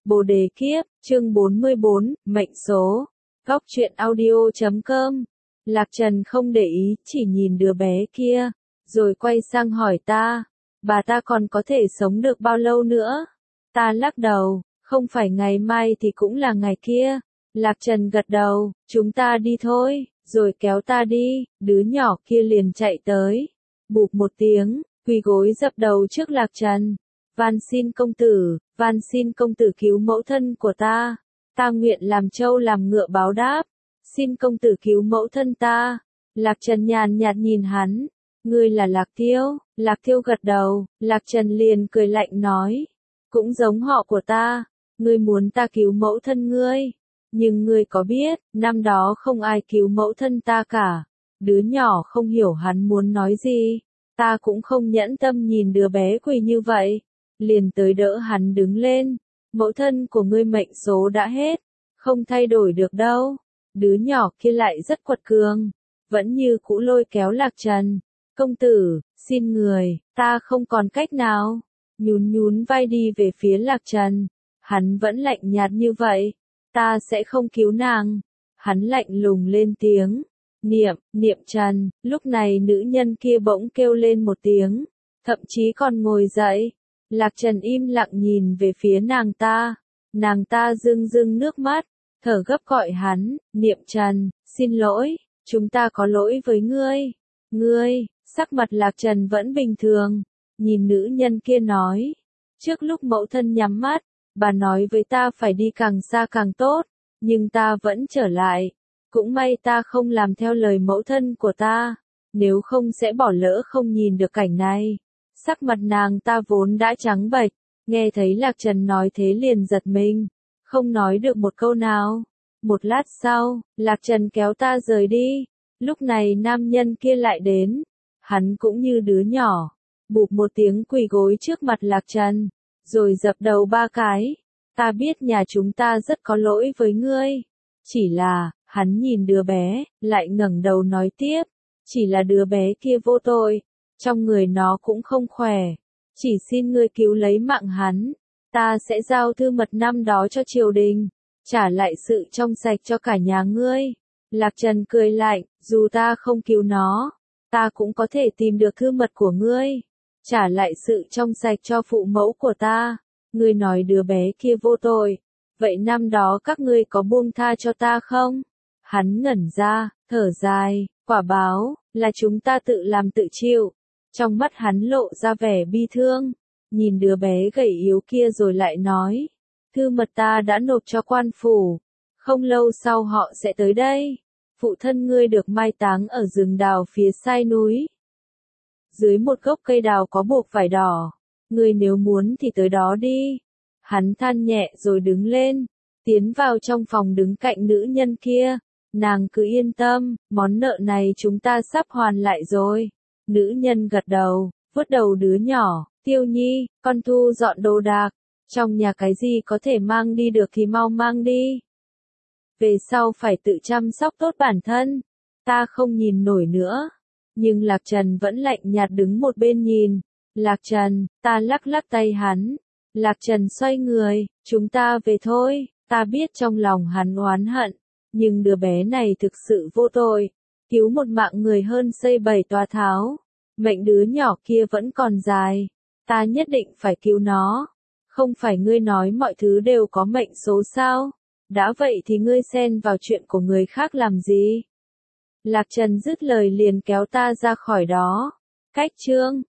Bồ đề kiếp, chương 44, mệnh số. Góc truyện audio.com. Lạc Trần không để ý, chỉ nhìn đứa bé kia, rồi quay sang hỏi ta, bà ta còn có thể sống được bao lâu nữa? Ta lắc đầu, không phải ngày mai thì cũng là ngày kia. Lạc Trần gật đầu, chúng ta đi thôi, rồi kéo ta đi, đứa nhỏ kia liền chạy tới. Bụp một tiếng, quỳ gối dập đầu trước Lạc Trần. Van xin công tử cứu mẫu thân của ta. Ta nguyện làm trâu làm ngựa báo đáp. Xin công tử cứu mẫu thân ta. Lạc Trần nhàn nhạt nhìn hắn. Ngươi là Lạc Tiêu. Lạc Tiêu gật đầu. Lạc Trần liền cười lạnh nói. Cũng giống họ của ta. Ngươi muốn ta cứu mẫu thân ngươi. Nhưng ngươi có biết, năm đó không ai cứu mẫu thân ta cả. Đứa nhỏ không hiểu hắn muốn nói gì. Ta cũng không nhẫn tâm nhìn đứa bé quỳ như vậy. Liền tới đỡ hắn đứng lên. Mẫu thân của ngươi mệnh số đã hết. Không thay đổi được đâu. Đứa nhỏ kia lại rất quật cường. Vẫn như cũ lôi kéo Lạc Trần. Công tử, xin người, ta không còn cách nào. Nhún vai đi về phía Lạc Trần. Hắn vẫn lạnh nhạt như vậy. Ta sẽ không cứu nàng. Hắn lạnh lùng lên tiếng. Niệm Trần. Lúc này nữ nhân kia bỗng kêu lên một tiếng. Thậm chí còn ngồi dậy. Lạc Trần im lặng nhìn về phía nàng ta. Nàng ta rưng nước mắt. Thở gấp gọi hắn. Niệm Trần, xin lỗi. Chúng ta có lỗi với ngươi. Sắc mặt Lạc Trần vẫn bình thường. Nhìn nữ nhân kia nói. Trước lúc mẫu thân nhắm mắt, bà nói với ta phải đi càng xa càng tốt. Nhưng ta vẫn trở lại. Cũng may ta không làm theo lời mẫu thân của ta. Nếu không sẽ bỏ lỡ không nhìn được cảnh này. Sắc mặt nàng ta vốn đã trắng bệch. Nghe thấy Lạc Trần nói thế liền giật mình. Không nói được một câu nào. Một lát sau, Lạc Trần kéo ta rời đi. Lúc này nam nhân kia lại đến. Hắn cũng như đứa nhỏ. Bụp một tiếng quỳ gối trước mặt Lạc Trần. Rồi dập đầu 3 cái. Ta biết nhà chúng ta rất có lỗi với ngươi. Chỉ là, hắn nhìn đứa bé, lại ngẩng đầu nói tiếp. Chỉ là đứa bé kia vô tội. Trong người nó cũng không khỏe. Chỉ xin ngươi cứu lấy mạng hắn. Ta sẽ giao thư mật năm đó cho triều đình. Trả lại sự trong sạch cho cả nhà ngươi. Lạc Trần cười lạnh, dù ta không cứu nó, ta cũng có thể tìm được thư mật của ngươi. Trả lại sự trong sạch cho phụ mẫu của ta. Ngươi nói đứa bé kia vô tội. Vậy năm đó các ngươi có buông tha cho ta không? Hắn ngẩn ra, thở dài, quả báo, là chúng ta tự làm tự chịu. Trong mắt hắn lộ ra vẻ bi thương. Nhìn đứa bé gầy yếu kia rồi lại nói. Thư mật ta đã nộp cho quan phủ. Không lâu sau họ sẽ tới đây. Phụ thân ngươi được mai táng ở rừng đào phía sai núi. Dưới một gốc cây đào có buộc vải đỏ. Ngươi nếu muốn thì tới đó đi. Hắn than nhẹ rồi đứng lên. Tiến vào trong phòng đứng cạnh nữ nhân kia. Nàng cứ yên tâm, món nợ này chúng ta sắp hoàn lại rồi. Nữ nhân gật đầu, vuốt đầu đứa nhỏ. Tiêu Nhi, con thu dọn đồ đạc. Trong nhà cái gì có thể mang đi được thì mau mang đi. Về sau phải tự chăm sóc tốt bản thân. Ta không nhìn nổi nữa. Nhưng Lạc Trần vẫn lạnh nhạt đứng một bên nhìn. Lạc Trần, ta lắc tay hắn. Lạc Trần xoay người, chúng ta về thôi. Ta biết trong lòng hắn oán hận. Nhưng đứa bé này thực sự vô tội. Cứu một mạng người hơn xây 7 tòa tháo. Mệnh đứa nhỏ kia vẫn còn dài. Ta nhất định phải cứu nó. Không phải ngươi nói mọi thứ đều có mệnh số sao? Đã vậy thì ngươi xen vào chuyện của người khác làm gì? Lạc Trần dứt lời liền kéo ta ra khỏi đó. Cách chương